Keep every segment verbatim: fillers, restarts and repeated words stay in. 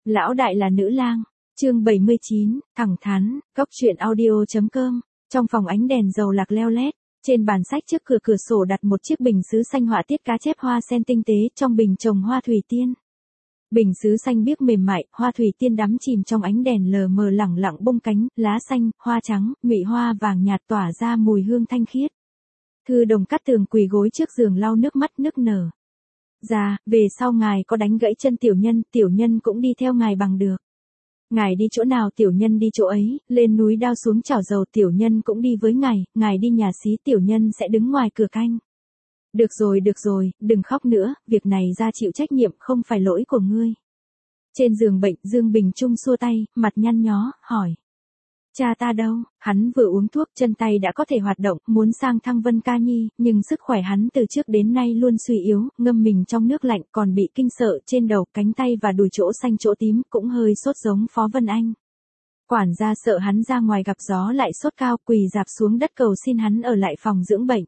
Lão đại là nữ lang, chương bảy mươi chín, thẳng thắn, góc truyện audio.com. Trong phòng ánh đèn dầu lạc leo lét, trên bàn sách trước cửa cửa sổ đặt một chiếc bình sứ xanh họa tiết cá chép hoa sen tinh tế, trong bình trồng hoa thủy tiên. Bình sứ xanh biếc mềm mại, hoa thủy tiên đắm chìm trong ánh đèn lờ mờ lẳng lặng bung cánh, lá xanh, hoa trắng, nhụy hoa vàng nhạt tỏa ra mùi hương thanh khiết. Thư Đồng Cát Tường quỳ gối trước giường lau nước mắt nức nở. Dạ, về sau ngài có đánh gãy chân tiểu nhân, tiểu nhân cũng đi theo ngài bằng được. Ngài đi chỗ nào tiểu nhân đi chỗ ấy, lên núi đao xuống chảo dầu tiểu nhân cũng đi với ngài, ngài đi nhà xí tiểu nhân sẽ đứng ngoài cửa canh. Được rồi được rồi, đừng khóc nữa, việc này ra chịu trách nhiệm không phải lỗi của ngươi. Trên giường bệnh, Dương Bình Trung xua tay, mặt nhăn nhó, hỏi. Cha ta đâu? Hắn vừa uống thuốc, chân tay đã có thể hoạt động, muốn sang thăng Vân Ca Nhi, nhưng sức khỏe hắn từ trước đến nay luôn suy yếu, ngâm mình trong nước lạnh, còn bị kinh sợ trên đầu, cánh tay và đùi chỗ xanh chỗ tím, cũng hơi sốt giống Phó Vân Anh. Quản gia sợ hắn ra ngoài gặp gió lại sốt cao, quỳ dạp xuống đất cầu xin hắn ở lại phòng dưỡng bệnh.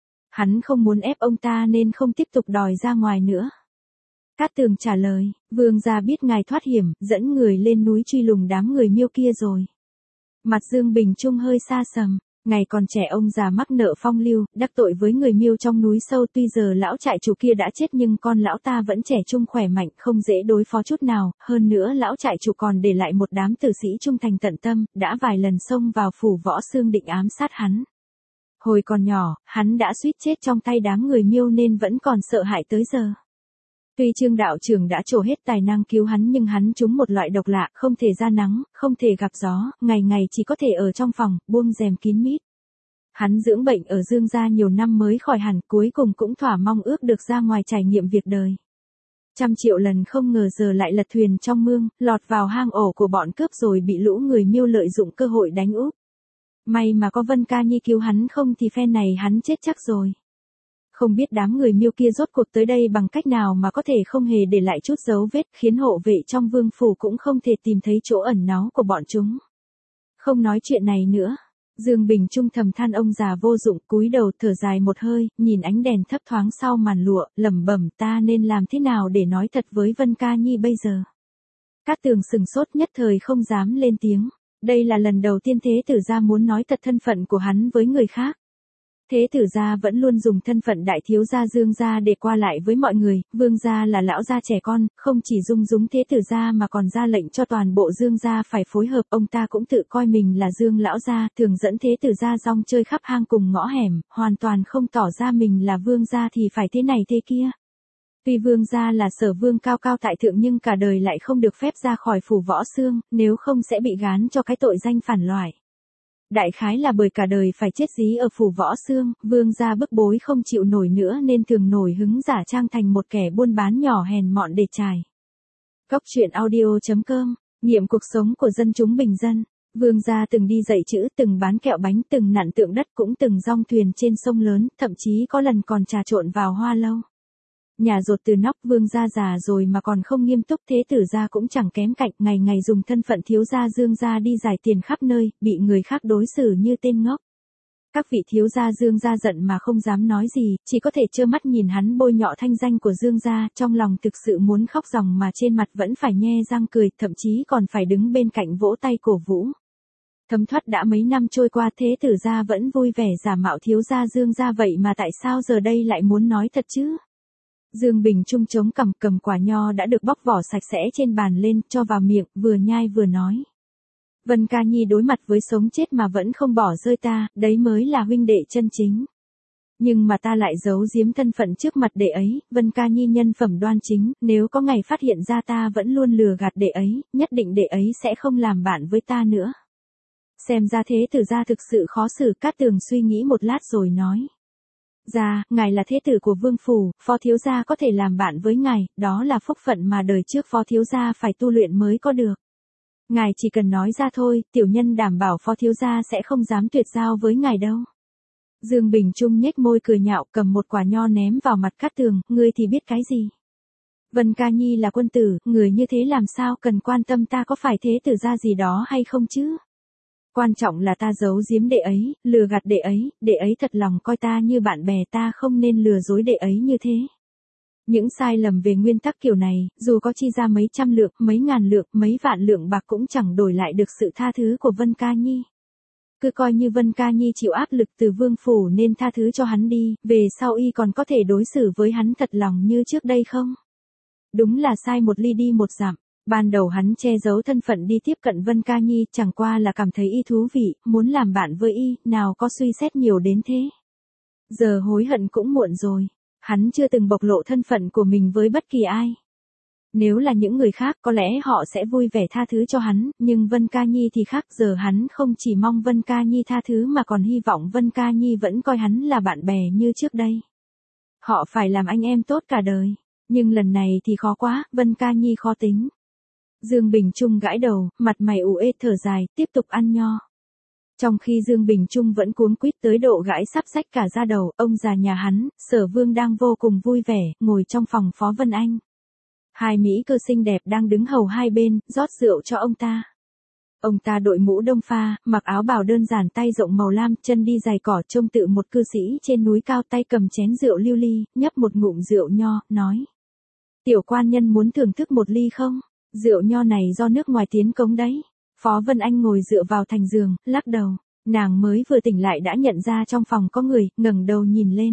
Hắn không muốn ép ông ta nên không tiếp tục đòi ra ngoài nữa. Cát Tường trả lời, vương gia biết ngài thoát hiểm, dẫn người lên núi truy lùng đám người Miêu kia rồi. Mặt Dương Bình Trung hơi xa sầm, ngày còn trẻ ông già mắc nợ phong lưu, đắc tội với người Miêu trong núi sâu, tuy giờ lão trại chủ kia đã chết nhưng con lão ta vẫn trẻ trung khỏe mạnh, không dễ đối phó chút nào, hơn nữa lão trại chủ còn để lại một đám tử sĩ trung thành tận tâm, đã vài lần xông vào phủ Võ Xương định ám sát hắn. Hồi còn nhỏ, hắn đã suýt chết trong tay đám người Miêu nên vẫn còn sợ hãi tới giờ. Tuy Trương đạo trưởng đã trổ hết tài năng cứu hắn nhưng hắn trúng một loại độc lạ, không thể ra nắng, không thể gặp gió, ngày ngày chỉ có thể ở trong phòng, buông rèm kín mít. Hắn dưỡng bệnh ở Dương gia nhiều năm mới khỏi hẳn, cuối cùng cũng thỏa mong ước được ra ngoài trải nghiệm việc đời. Trăm triệu lần không ngờ giờ lại lật thuyền trong mương, lọt vào hang ổ của bọn cướp rồi bị lũ người Miêu lợi dụng cơ hội đánh úp. May mà có Vân Ca Nhi cứu hắn, không thì phen này hắn chết chắc rồi. Không biết đám người Miêu kia rốt cuộc tới đây bằng cách nào mà có thể không hề để lại chút dấu vết, khiến hộ vệ trong vương phủ cũng không thể tìm thấy chỗ ẩn náu của bọn chúng. Không nói chuyện này nữa, Dương Bình Trung thầm than ông già vô dụng, cúi đầu thở dài một hơi, nhìn ánh đèn thấp thoáng sau màn lụa, lẩm bẩm ta nên làm thế nào để nói thật với Vân Ca Nhi bây giờ. Cát Tường sừng sốt nhất thời không dám lên tiếng, đây là lần đầu tiên Thế Tử gia muốn nói thật thân phận của hắn với người khác. Thế Tử gia vẫn luôn dùng thân phận đại thiếu gia Dương gia để qua lại với mọi người, Vương gia là lão gia trẻ con, không chỉ dung dúng Thế Tử gia mà còn ra lệnh cho toàn bộ Dương gia phải phối hợp, ông ta cũng tự coi mình là Dương lão gia, thường dẫn Thế Tử gia rong chơi khắp hang cùng ngõ hẻm, hoàn toàn không tỏ ra mình là Vương gia thì phải thế này thế kia. Tuy Vương gia là Sở Vương cao cao tại thượng nhưng cả đời lại không được phép ra khỏi phủ Võ Xương, nếu không sẽ bị gán cho cái tội danh phản loại. Đại khái là bởi cả đời phải chết dí ở phủ Võ Xương, Vương gia bức bối không chịu nổi nữa nên thường nổi hứng giả trang thành một kẻ buôn bán nhỏ hèn mọn để chài. Góc truyện audio.com, nghiệm cuộc sống của dân chúng bình dân. Vương gia từng đi dạy chữ, từng bán kẹo bánh, từng nặn tượng đất, cũng từng dong thuyền trên sông lớn, thậm chí có lần còn trà trộn vào hoa lâu. Nhà rột từ nóc, Vương gia già rồi mà còn không nghiêm túc, Thế Tử gia cũng chẳng kém cạnh, ngày ngày dùng thân phận thiếu gia Dương gia đi giải tiền khắp nơi, bị người khác đối xử như tên ngốc. Các vị thiếu gia Dương gia giận mà không dám nói gì, chỉ có thể trơ mắt nhìn hắn bôi nhọ thanh danh của Dương gia, trong lòng thực sự muốn khóc ròng mà trên mặt vẫn phải nhe răng cười, thậm chí còn phải đứng bên cạnh vỗ tay cổ vũ. Thấm thoát đã mấy năm trôi qua, Thế Tử gia vẫn vui vẻ giả mạo thiếu gia Dương gia, vậy mà tại sao giờ đây lại muốn nói thật chứ? Dương Bình Trung chống cằm, cầm quả nho đã được bóc vỏ sạch sẽ trên bàn lên, cho vào miệng, vừa nhai vừa nói. Vân Ca Nhi đối mặt với sống chết mà vẫn không bỏ rơi ta, đấy mới là huynh đệ chân chính. Nhưng mà ta lại giấu giếm thân phận trước mặt đệ ấy, Vân Ca Nhi nhân phẩm đoan chính, nếu có ngày phát hiện ra ta vẫn luôn lừa gạt đệ ấy, nhất định đệ ấy sẽ không làm bạn với ta nữa. Xem ra Thế Tử gia thực sự khó xử, Cát Tường suy nghĩ một lát rồi nói. Dạ, ngài là thế tử của vương phủ, phó thiếu gia có thể làm bạn với ngài, đó là phúc phận mà đời trước phó thiếu gia phải tu luyện mới có được. Ngài chỉ cần nói ra thôi, tiểu nhân đảm bảo phó thiếu gia sẽ không dám tuyệt giao với ngài đâu. Dương Bình Trung nhếch môi cười nhạo, cầm một quả nho ném vào mặt Cát Tường, ngươi thì biết cái gì? Vân Ca Nhi là quân tử, người như thế làm sao cần quan tâm ta có phải thế tử gia gì đó hay không chứ? Quan trọng là ta giấu giếm đệ ấy, lừa gạt đệ ấy, đệ ấy thật lòng coi ta như bạn bè, ta không nên lừa dối đệ ấy như thế. Những sai lầm về nguyên tắc kiểu này, dù có chi ra mấy trăm lượng, mấy ngàn lượng, mấy vạn lượng bạc cũng chẳng đổi lại được sự tha thứ của Vân Ca Nhi. Cứ coi như Vân Ca Nhi chịu áp lực từ vương phủ nên tha thứ cho hắn đi, về sau y còn có thể đối xử với hắn thật lòng như trước đây không? Đúng là sai một ly đi một dặm. Ban đầu hắn che giấu thân phận đi tiếp cận Vân Ca Nhi chẳng qua là cảm thấy y thú vị, muốn làm bạn với y, nào có suy xét nhiều đến thế. Giờ hối hận cũng muộn rồi. Hắn chưa từng bộc lộ thân phận của mình với bất kỳ ai. Nếu là những người khác có lẽ họ sẽ vui vẻ tha thứ cho hắn, nhưng Vân Ca Nhi thì khác, giờ hắn không chỉ mong Vân Ca Nhi tha thứ mà còn hy vọng Vân Ca Nhi vẫn coi hắn là bạn bè như trước đây. Họ phải làm anh em tốt cả đời, nhưng lần này thì khó quá, Vân Ca Nhi khó tính. Dương Bình Trung gãi đầu, mặt mày ủ ê thở dài, tiếp tục ăn nho. Trong khi Dương Bình Trung vẫn cuống quýt tới độ gãi sắp rách cả da đầu, ông già nhà hắn, Sở Vương đang vô cùng vui vẻ, ngồi trong phòng Phó Vân Anh. Hai mỹ cơ xinh đẹp đang đứng hầu hai bên, rót rượu cho ông ta. Ông ta đội mũ đông pha, mặc áo bào đơn giản, tay rộng màu lam, chân đi giày cỏ, trông tự một cư sĩ trên núi cao, tay cầm chén rượu lưu ly, nhấp một ngụm rượu nho, nói. Tiểu quan nhân muốn thưởng thức một ly không? Rượu nho này do nước ngoài tiến cống đấy. Phó Vân Anh ngồi dựa vào thành giường, lắc đầu. Nàng mới vừa tỉnh lại đã nhận ra trong phòng có người, ngẩng đầu nhìn lên.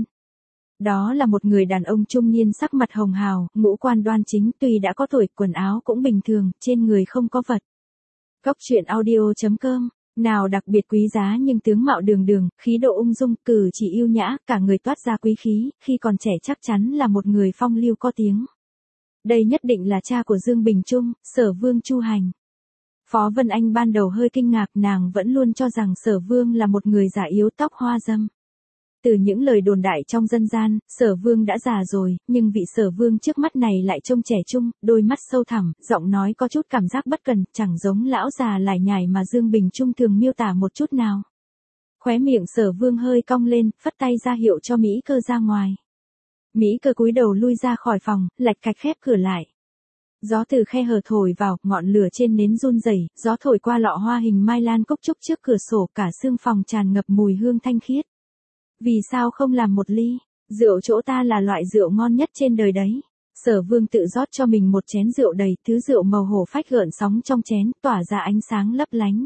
Đó là một người đàn ông trung niên sắc mặt hồng hào, ngũ quan đoan chính, tuy đã có tuổi, quần áo cũng bình thường, trên người không có vật. Cốc truyện audio chấm com, nào đặc biệt quý giá nhưng tướng mạo đường đường, khí độ ung dung, cử chỉ yêu nhã, cả người toát ra quý khí, khi còn trẻ chắc chắn là một người phong lưu có tiếng. Đây nhất định là cha của Dương Bình Trung, Sở Vương Chu Hành. Phó Vân Anh ban đầu hơi kinh ngạc, nàng vẫn luôn cho rằng Sở Vương là một người già yếu tóc hoa dâm. Từ những lời đồn đại trong dân gian, Sở Vương đã già rồi, nhưng vị Sở Vương trước mắt này lại trông trẻ trung, đôi mắt sâu thẳm, giọng nói có chút cảm giác bất cần, chẳng giống lão già lải nhải mà Dương Bình Trung thường miêu tả một chút nào. Khóe miệng Sở Vương hơi cong lên, phất tay ra hiệu cho Mỹ Cơ ra ngoài. Mỹ Cơ cúi đầu lui ra khỏi phòng, lạch cạch khép cửa lại. Gió từ khe hở thổi vào, ngọn lửa trên nến run rẩy, gió thổi qua lọ hoa hình mai lan cúc trúc trước cửa sổ, cả sương phòng tràn ngập mùi hương thanh khiết. Vì sao không làm một ly? Rượu chỗ ta là loại rượu ngon nhất trên đời đấy. Sở Vương tự rót cho mình một chén rượu đầy, thứ rượu màu hổ phách gợn sóng trong chén, tỏa ra ánh sáng lấp lánh.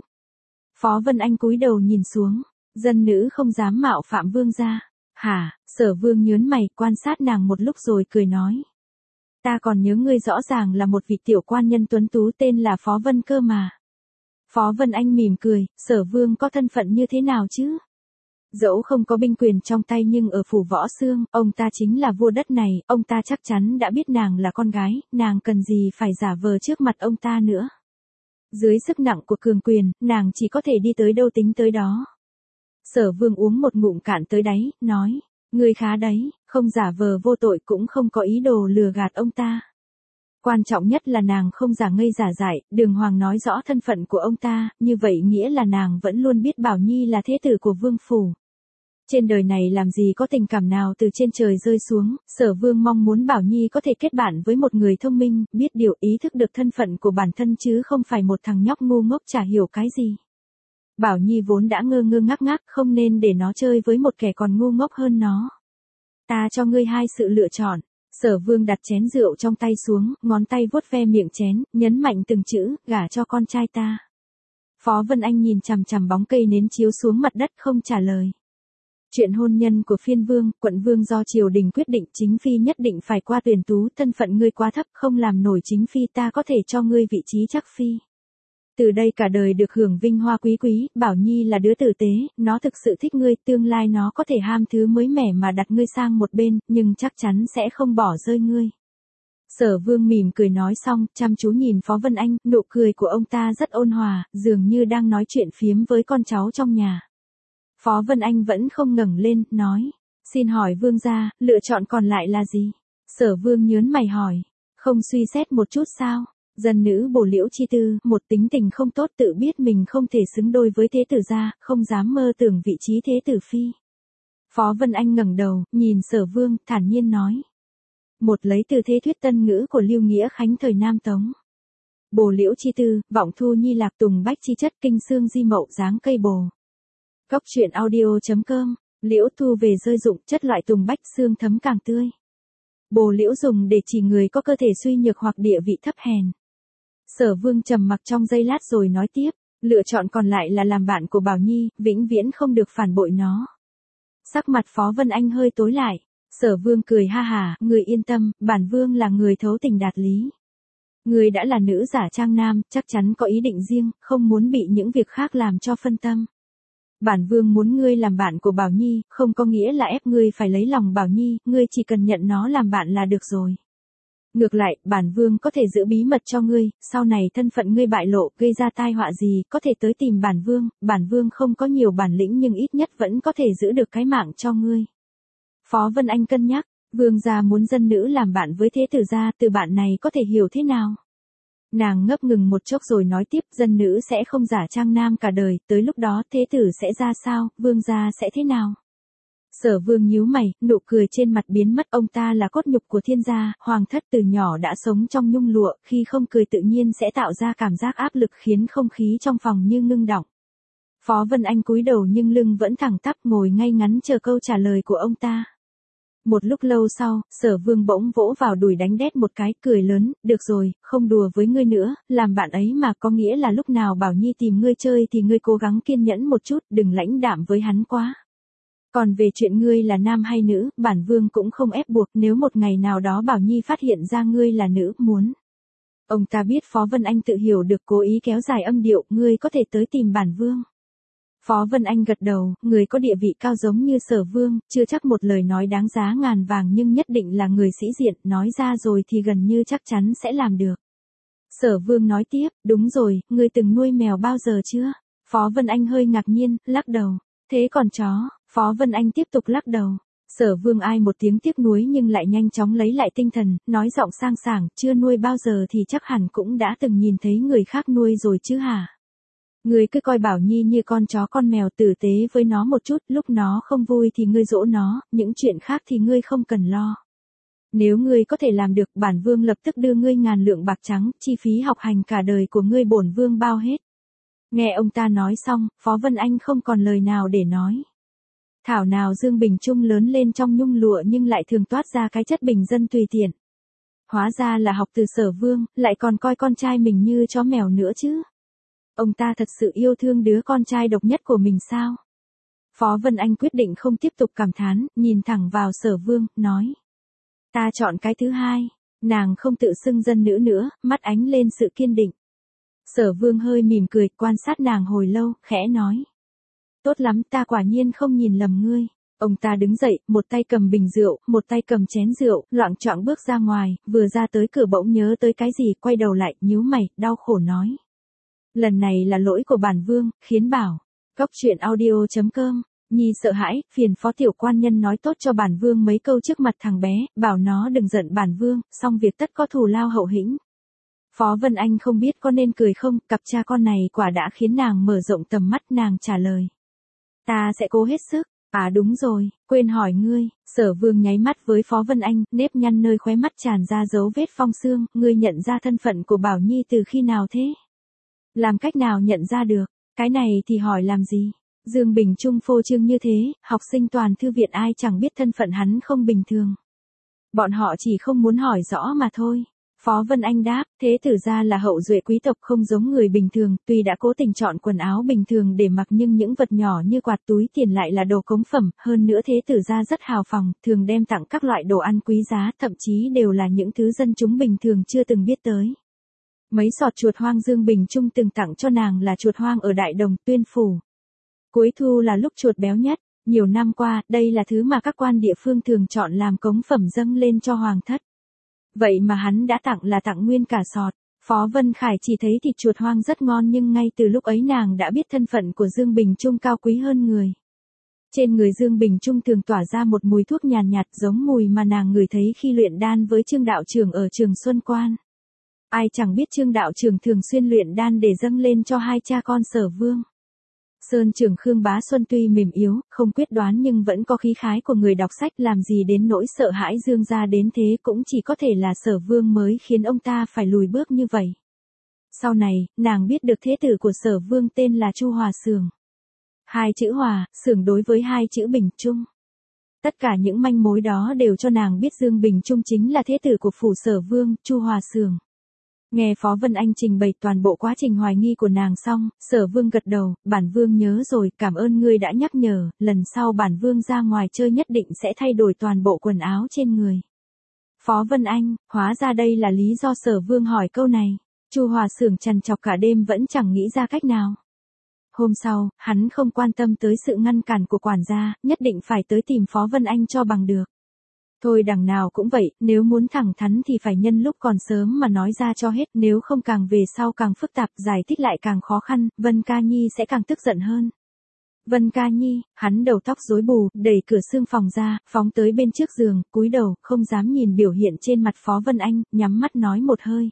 Phó Vân Anh cúi đầu nhìn xuống, dân nữ không dám mạo phạm vương gia. Hả? Sở Vương nhớn mày, quan sát nàng một lúc rồi cười nói. Ta còn nhớ ngươi rõ ràng là một vị tiểu quan nhân tuấn tú tên là Phó Vân cơ mà. Phó Vân Anh mỉm cười, Sở Vương có thân phận như thế nào chứ? Dẫu không có binh quyền trong tay nhưng ở phủ Võ Xương, ông ta chính là vua đất này, ông ta chắc chắn đã biết nàng là con gái, nàng cần gì phải giả vờ trước mặt ông ta nữa. Dưới sức nặng của cường quyền, nàng chỉ có thể đi tới đâu tính tới đó. Sở Vương uống một ngụm cạn tới đáy, nói, ngươi khá đấy, không giả vờ vô tội cũng không có ý đồ lừa gạt ông ta. Quan trọng nhất là nàng không giả ngây giả dại, đường hoàng nói rõ thân phận của ông ta, như vậy nghĩa là nàng vẫn luôn biết Bảo Nhi là thế tử của vương phủ. Trên đời này làm gì có tình cảm nào từ trên trời rơi xuống, Sở Vương mong muốn Bảo Nhi có thể kết bạn với một người thông minh, biết điều, ý thức được thân phận của bản thân chứ không phải một thằng nhóc ngu ngốc chả hiểu cái gì. Bảo Nhi vốn đã ngơ ngơ ngác ngác, không nên để nó chơi với một kẻ còn ngu ngốc hơn nó. Ta cho ngươi hai sự lựa chọn. Sở Vương đặt chén rượu trong tay xuống, ngón tay vuốt ve miệng chén, nhấn mạnh từng chữ, gả cho con trai ta. Phó Vân Anh nhìn chằm chằm bóng cây nến chiếu xuống mặt đất không trả lời. Chuyện hôn nhân của phiên vương, quận vương do triều đình quyết định, chính phi nhất định phải qua tuyển tú, thân phận ngươi quá thấp, không làm nổi chính phi, ta có thể cho ngươi vị trí chắc phi. Từ đây cả đời được hưởng vinh hoa quý quý, Bảo Nhi là đứa tử tế, nó thực sự thích ngươi, tương lai nó có thể ham thứ mới mẻ mà đặt ngươi sang một bên, nhưng chắc chắn sẽ không bỏ rơi ngươi. Sở Vương mỉm cười nói xong, chăm chú nhìn Phó Vân Anh, nụ cười của ông ta rất ôn hòa, dường như đang nói chuyện phiếm với con cháu trong nhà. Phó Vân Anh vẫn không ngẩng lên, nói, xin hỏi vương gia, lựa chọn còn lại là gì? Sở Vương nhớn mày hỏi, không suy xét một chút sao? Dân nữ Bổ Liễu Chi Tư, một tính tình không tốt, tự biết mình không thể xứng đôi với thế tử gia, không dám mơ tưởng vị trí thế tử phi. Phó Vân Anh ngẩng đầu, nhìn Sở Vương, thản nhiên nói. Một lấy từ thế thuyết tân ngữ của Lưu Nghĩa Khánh thời Nam Tống. Bổ Liễu Chi Tư, vọng thu nhi lạc tùng bách chi chất, kinh xương di mậu dáng cây bồ. Cốc truyện audio chấm com, liễu thu về rơi rụng, chất loại tùng bách xương thấm càng tươi. Bồ liễu dùng để chỉ người có cơ thể suy nhược hoặc địa vị thấp hèn. Sở Vương trầm mặc trong giây lát rồi nói tiếp, lựa chọn còn lại là làm bạn của Bảo Nhi, vĩnh viễn không được phản bội nó. Sắc mặt Phó Vân Anh hơi tối lại, Sở Vương cười ha hả, người yên tâm, bản Vương là người thấu tình đạt lý. Người đã là nữ giả trang nam, chắc chắn có ý định riêng, không muốn bị những việc khác làm cho phân tâm. Bản Vương muốn ngươi làm bạn của Bảo Nhi, không có nghĩa là ép ngươi phải lấy lòng Bảo Nhi, ngươi chỉ cần nhận nó làm bạn là được rồi. Ngược lại, bản Vương có thể giữ bí mật cho ngươi, sau này thân phận ngươi bại lộ, gây ra tai họa gì, có thể tới tìm bản Vương, bản Vương không có nhiều bản lĩnh nhưng ít nhất vẫn có thể giữ được cái mạng cho ngươi. Phó Vân Anh cân nhắc, Vương gia muốn dân nữ làm bạn với thế tử gia, từ bạn này có thể hiểu thế nào? Nàng ngấp ngừng một chốc rồi nói tiếp, dân nữ sẽ không giả trang nam cả đời, tới lúc đó thế tử sẽ ra sao, vương gia sẽ thế nào? Sở Vương nhíu mày, nụ cười trên mặt biến mất, ông ta là cốt nhục của thiên gia, hoàng thất từ nhỏ đã sống trong nhung lụa, khi không cười tự nhiên sẽ tạo ra cảm giác áp lực khiến không khí trong phòng như ngưng đọng. Phó Vân Anh cúi đầu nhưng lưng vẫn thẳng tắp ngồi ngay ngắn chờ câu trả lời của ông ta. Một lúc lâu sau, Sở Vương bỗng vỗ vào đùi đánh đét một cái, cười lớn, được rồi, không đùa với ngươi nữa, làm bạn ấy mà có nghĩa là lúc nào Bảo Nhi tìm ngươi chơi thì ngươi cố gắng kiên nhẫn một chút, đừng lãnh đạm với hắn quá. Còn về chuyện ngươi là nam hay nữ, bản Vương cũng không ép buộc, nếu một ngày nào đó Bảo Nhi phát hiện ra ngươi là nữ, muốn. Ông ta biết Phó Vân Anh tự hiểu được, cố ý kéo dài âm điệu, ngươi có thể tới tìm bản Vương. Phó Vân Anh gật đầu, người có địa vị cao giống như Sở Vương, chưa chắc một lời nói đáng giá ngàn vàng nhưng nhất định là người sĩ diện, nói ra rồi thì gần như chắc chắn sẽ làm được. Sở Vương nói tiếp, đúng rồi, ngươi từng nuôi mèo bao giờ chưa? Phó Vân Anh hơi ngạc nhiên, lắc đầu. Thế còn chó? Phó Vân Anh tiếp tục lắc đầu. Sở Vương ai một tiếng tiếc nuối nhưng lại nhanh chóng lấy lại tinh thần, nói giọng sang sảng, chưa nuôi bao giờ thì chắc hẳn cũng đã từng nhìn thấy người khác nuôi rồi chứ hả? Ngươi cứ coi Bảo Nhi như con chó con mèo, tử tế với nó một chút, lúc nó không vui thì ngươi dỗ nó, những chuyện khác thì ngươi không cần lo. Nếu ngươi có thể làm được, bản Vương lập tức đưa ngươi ngàn lượng bạc trắng, chi phí học hành cả đời của ngươi bổn Vương bao hết. Nghe ông ta nói xong, Phó Vân Anh không còn lời nào để nói. Thảo nào Dương Bình Trung lớn lên trong nhung lụa nhưng lại thường toát ra cái chất bình dân tùy tiện. Hóa ra là học từ Sở Vương, lại còn coi con trai mình như chó mèo nữa chứ. Ông ta thật sự yêu thương đứa con trai độc nhất của mình sao? Phó Vân Anh quyết định không tiếp tục cảm thán, nhìn thẳng vào Sở Vương, nói. Ta chọn cái thứ hai, nàng không tự xưng dân nữ nữa, mắt ánh lên sự kiên định. Sở Vương hơi mỉm cười, quan sát nàng hồi lâu, khẽ nói. Tốt lắm, ta quả nhiên không nhìn lầm ngươi. Ông ta đứng dậy, một tay cầm bình rượu, một tay cầm chén rượu, loạng choạng bước ra ngoài, vừa ra tới cửa bỗng nhớ tới cái gì, quay đầu lại, nhíu mày, đau khổ nói. Lần này là lỗi của bản Vương, khiến bảo. Cóc truyện audio chấm com. Nhi sợ hãi, phiền phó tiểu quan nhân nói tốt cho bản Vương mấy câu trước mặt thằng bé, bảo nó đừng giận bản Vương, xong việc tất có thù lao hậu hĩnh. Phó Vân Anh không biết có nên cười không, cặp cha con này quả đã khiến nàng mở rộng tầm mắt, nàng trả lời. Ta sẽ cố hết sức. À đúng rồi, quên hỏi ngươi. Sở Vương nháy mắt với Phó Vân Anh, nếp nhăn nơi khóe mắt tràn ra dấu vết phong xương, ngươi nhận ra thân phận của Bảo Nhi từ khi nào thế? Làm cách nào nhận ra được? Cái này thì hỏi làm gì? Dương Bình Trung phô trương như thế, học sinh toàn thư viện ai chẳng biết thân phận hắn không bình thường. Bọn họ chỉ không muốn hỏi rõ mà thôi. Phó Vân Anh đáp, thế tử gia là hậu duệ quý tộc không giống người bình thường, tuy đã cố tình chọn quần áo bình thường để mặc nhưng những vật nhỏ như quạt túi tiền lại là đồ cống phẩm, hơn nữa thế tử gia rất hào phóng, thường đem tặng các loại đồ ăn quý giá, thậm chí đều là những thứ dân chúng bình thường chưa từng biết tới. Mấy sọt chuột hoang Dương Bình Trung từng tặng cho nàng là chuột hoang ở Đại Đồng, Tuyên Phủ. Cuối thu là lúc chuột béo nhất, nhiều năm qua, đây là thứ mà các quan địa phương thường chọn làm cống phẩm dâng lên cho hoàng thất. Vậy mà hắn đã tặng là tặng nguyên cả sọt. Phó Vân Khải chỉ thấy thịt chuột hoang rất ngon nhưng ngay từ lúc ấy nàng đã biết thân phận của Dương Bình Trung cao quý hơn người. Trên người Dương Bình Trung thường tỏa ra một mùi thuốc nhàn nhạt, nhạt giống mùi mà nàng ngửi thấy khi luyện đan với Trương đạo trưởng ở Trường Xuân Quan. Ai chẳng biết Trương đạo trưởng thường xuyên luyện đan để dâng lên cho hai cha con Sở Vương. Sơn Trưởng Khương Bá Xuân tuy mềm yếu, không quyết đoán nhưng vẫn có khí khái của người đọc sách, làm gì đến nỗi sợ hãi Dương gia đến thế, cũng chỉ có thể là Sở Vương mới khiến ông ta phải lùi bước như vậy. Sau này, nàng biết được thế tử của Sở Vương tên là Chu Hòa Xưởng. Hai chữ Hòa, Xưởng đối với hai chữ Bình Trung. Tất cả những manh mối đó đều cho nàng biết Dương Bình Trung chính là thế tử của phủ Sở Vương, Chu Hòa Sưởng. Nghe Phó Vân Anh trình bày toàn bộ quá trình hoài nghi của nàng xong, Sở Vương gật đầu, bản Vương nhớ rồi, cảm ơn ngươi đã nhắc nhở, lần sau bản Vương ra ngoài chơi nhất định sẽ thay đổi toàn bộ quần áo trên người. Phó Vân Anh, hóa ra đây là lý do Sở Vương hỏi câu này. Chu Hòa Sưởng trằn trọc cả đêm vẫn chẳng nghĩ ra cách nào. Hôm sau, hắn không quan tâm tới sự ngăn cản của quản gia, nhất định phải tới tìm Phó Vân Anh cho bằng được. Thôi đằng nào cũng vậy, nếu muốn thẳng thắn thì phải nhân lúc còn sớm mà nói ra cho hết, nếu không càng về sau càng phức tạp, giải thích lại càng khó khăn, Vân Ca Nhi sẽ càng tức giận hơn. Vân Ca Nhi, hắn đầu tóc rối bù, đẩy cửa xương phòng ra, phóng tới bên trước giường, cúi đầu, không dám nhìn biểu hiện trên mặt Phó Vân Anh, nhắm mắt nói một hơi.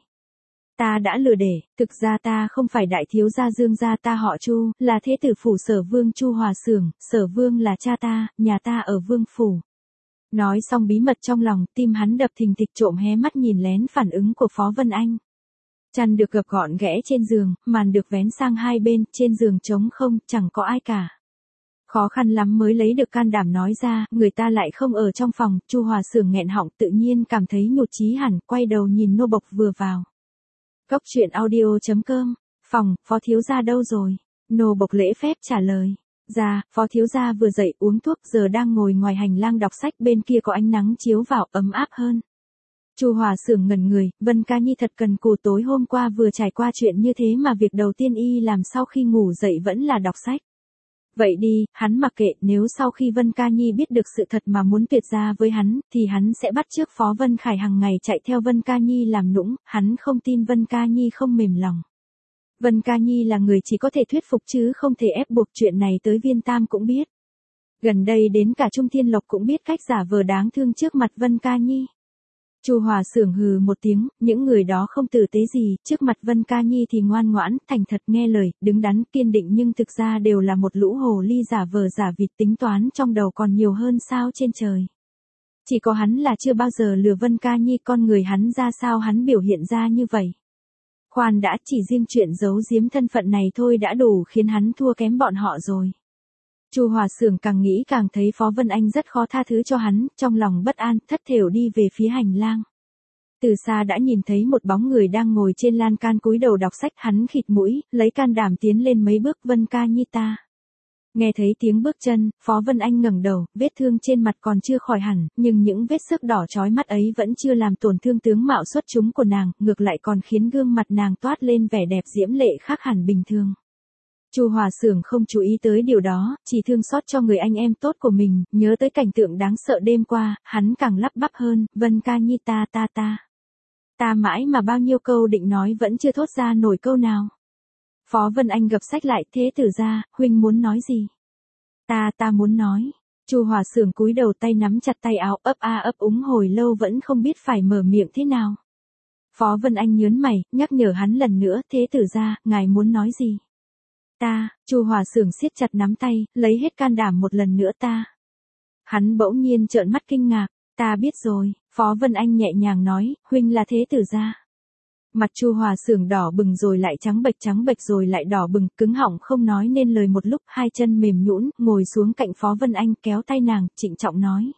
Ta đã lừa để, thực ra ta không phải đại thiếu gia Dương gia, ta họ Chu, là thế tử phủ Sở Vương Chu Hòa Sưởng, Sở Vương là cha ta, nhà ta ở Vương phủ. Nói xong bí mật trong lòng, tim hắn đập thình thịch, trộm hé mắt nhìn lén phản ứng của Phó Vân Anh. Chăn được gập gọn ghẽ trên giường, màn được vén sang hai bên, trên giường trống không, chẳng có ai cả. Khó khăn lắm mới lấy được can đảm nói ra, người ta lại không ở trong phòng, Chu Hòa Sưởng nghẹn họng, tự nhiên cảm thấy nhụt chí hẳn, quay đầu nhìn nô bộc vừa vào. Cốc truyện audio chấm com, phòng, Phó thiếu gia đâu rồi? Nô bộc lễ phép trả lời. Dạ, Phó thiếu gia vừa dậy uống thuốc, giờ đang ngồi ngoài hành lang đọc sách, bên kia có ánh nắng chiếu vào, ấm áp hơn. Chu Hòa Sưởng ngẩn người, Vân Ca Nhi thật cần cù, tối hôm qua vừa trải qua chuyện như thế mà việc đầu tiên y làm sau khi ngủ dậy vẫn là đọc sách. Vậy đi, hắn mặc kệ, nếu sau khi Vân Ca Nhi biết được sự thật mà muốn tuyệt gia với hắn, thì hắn sẽ bắt chước Phó Vân Khải hàng ngày chạy theo Vân Ca Nhi làm nũng, hắn không tin Vân Ca Nhi không mềm lòng. Vân Ca Nhi là người chỉ có thể thuyết phục chứ không thể ép buộc, chuyện này tới Viên Tam cũng biết. Gần đây đến cả Trung Thiên Lộc cũng biết cách giả vờ đáng thương trước mặt Vân Ca Nhi. Chu Hòa Sưởng hừ một tiếng, những người đó không tử tế gì, trước mặt Vân Ca Nhi thì ngoan ngoãn, thành thật nghe lời, đứng đắn, kiên định, nhưng thực ra đều là một lũ hồ ly giả vờ giả vịt, tính toán trong đầu còn nhiều hơn sao trên trời. Chỉ có hắn là chưa bao giờ lừa Vân Ca Nhi, con người hắn ra sao hắn biểu hiện ra như vậy. Khoan đã, chỉ riêng chuyện giấu giếm thân phận này thôi đã đủ khiến hắn thua kém bọn họ rồi. Chu Hòa Sưởng càng nghĩ càng thấy Phó Vân Anh rất khó tha thứ cho hắn, trong lòng bất an, thất thểu đi về phía hành lang. Từ xa đã nhìn thấy một bóng người đang ngồi trên lan can cúi đầu đọc sách, hắn khịt mũi, lấy can đảm tiến lên mấy bước, Vân Ca Nhi ta. Nghe thấy tiếng bước chân, Phó Vân Anh ngẩng đầu, vết thương trên mặt còn chưa khỏi hẳn, nhưng những vết xước đỏ chói mắt ấy vẫn chưa làm tổn thương tướng mạo xuất chúng của nàng, ngược lại còn khiến gương mặt nàng toát lên vẻ đẹp diễm lệ khác hẳn bình thường. Chu Hòa Sưởng không chú ý tới điều đó, chỉ thương xót cho người anh em tốt của mình, nhớ tới cảnh tượng đáng sợ đêm qua, hắn càng lắp bắp hơn, Vân Ca Nhi ta ta ta. Ta mãi mà bao nhiêu câu định nói vẫn chưa thốt ra nổi câu nào. Phó Vân Anh gập sách lại, thế tử ra, huynh muốn nói gì? Ta ta muốn nói. Chu Hòa Sưởng cúi đầu, tay nắm chặt tay áo, ấp a ấp úng hồi lâu vẫn không biết phải mở miệng thế nào. Phó Vân Anh nhớn mày, nhắc nhở hắn lần nữa, thế tử ra, ngài muốn nói gì? Ta, Chu Hòa Sưởng siết chặt nắm tay, lấy hết can đảm một lần nữa ta. Hắn bỗng nhiên trợn mắt kinh ngạc, ta biết rồi, Phó Vân Anh nhẹ nhàng nói, huynh là thế tử gia. Mặt Chu Hòa Sưởng đỏ bừng rồi lại trắng bệch, trắng bệch rồi lại đỏ bừng, cứng họng không nói nên lời một lúc, hai chân mềm nhũn, ngồi xuống cạnh Phó Vân Anh, kéo tay nàng, trịnh trọng nói.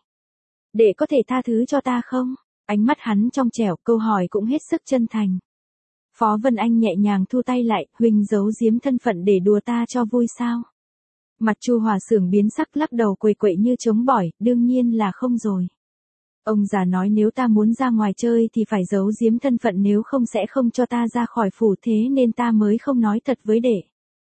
Để có thể tha thứ cho ta không? Ánh mắt hắn trong trẻo, câu hỏi cũng hết sức chân thành. Phó Vân Anh nhẹ nhàng thu tay lại, huynh giấu giếm thân phận để đùa ta cho vui sao? Mặt Chu Hòa Sưởng biến sắc, lắc đầu quậy quậy như trống bỏi, đương nhiên là không rồi. Ông già nói nếu ta muốn ra ngoài chơi thì phải giấu giếm thân phận, nếu không sẽ không cho ta ra khỏi phủ, thế nên ta mới không nói thật với đệ.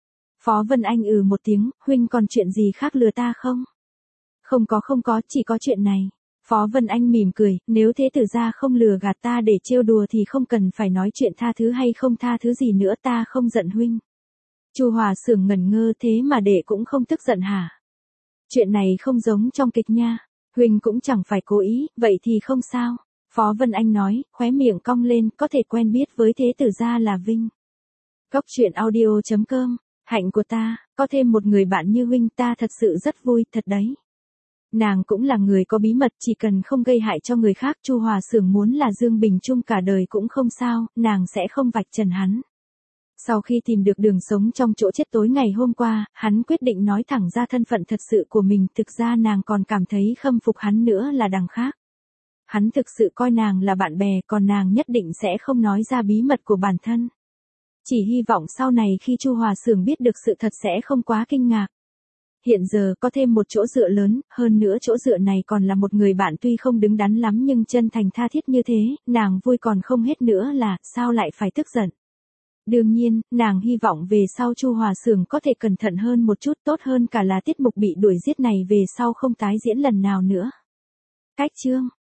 Phó Vân Anh ừ một tiếng, huynh còn chuyện gì khác lừa ta không? Không có không có, chỉ có chuyện này. Phó Vân Anh mỉm cười, nếu thế tử gia không lừa gạt ta để trêu đùa thì không cần phải nói chuyện tha thứ hay không tha thứ gì nữa, ta không giận huynh. Chu Hòa Sưởng ngẩn ngơ, thế mà đệ cũng không tức giận hả? Chuyện này không giống trong kịch nha. Huynh cũng chẳng phải cố ý, vậy thì không sao. Phó Vân Anh nói, khóe miệng cong lên, có thể quen biết với thế tử gia là vinh. Cốc truyện audio chấm com, hạnh của ta, có thêm một người bạn như huynh ta thật sự rất vui, thật đấy. Nàng cũng là người có bí mật, chỉ cần không gây hại cho người khác. Chu Hòa Sưởng muốn là Dương Bình Trung cả đời cũng không sao, nàng sẽ không vạch trần hắn. Sau khi tìm được đường sống trong chỗ chết tối ngày hôm qua, hắn quyết định nói thẳng ra thân phận thật sự của mình, thực ra nàng còn cảm thấy khâm phục hắn nữa là đằng khác. Hắn thực sự coi nàng là bạn bè, còn nàng nhất định sẽ không nói ra bí mật của bản thân. Chỉ hy vọng sau này khi Chu Hòa Xưởng biết được sự thật sẽ không quá kinh ngạc. Hiện giờ có thêm một chỗ dựa lớn, hơn nữa chỗ dựa này còn là một người bạn tuy không đứng đắn lắm nhưng chân thành tha thiết như thế, nàng vui còn không hết nữa là, sao lại phải tức giận. Đương nhiên, nàng hy vọng về sau Chu Hòa Xưởng có thể cẩn thận hơn một chút, tốt hơn cả là tiết mục bị đuổi giết này về sau không tái diễn lần nào nữa. Cách chương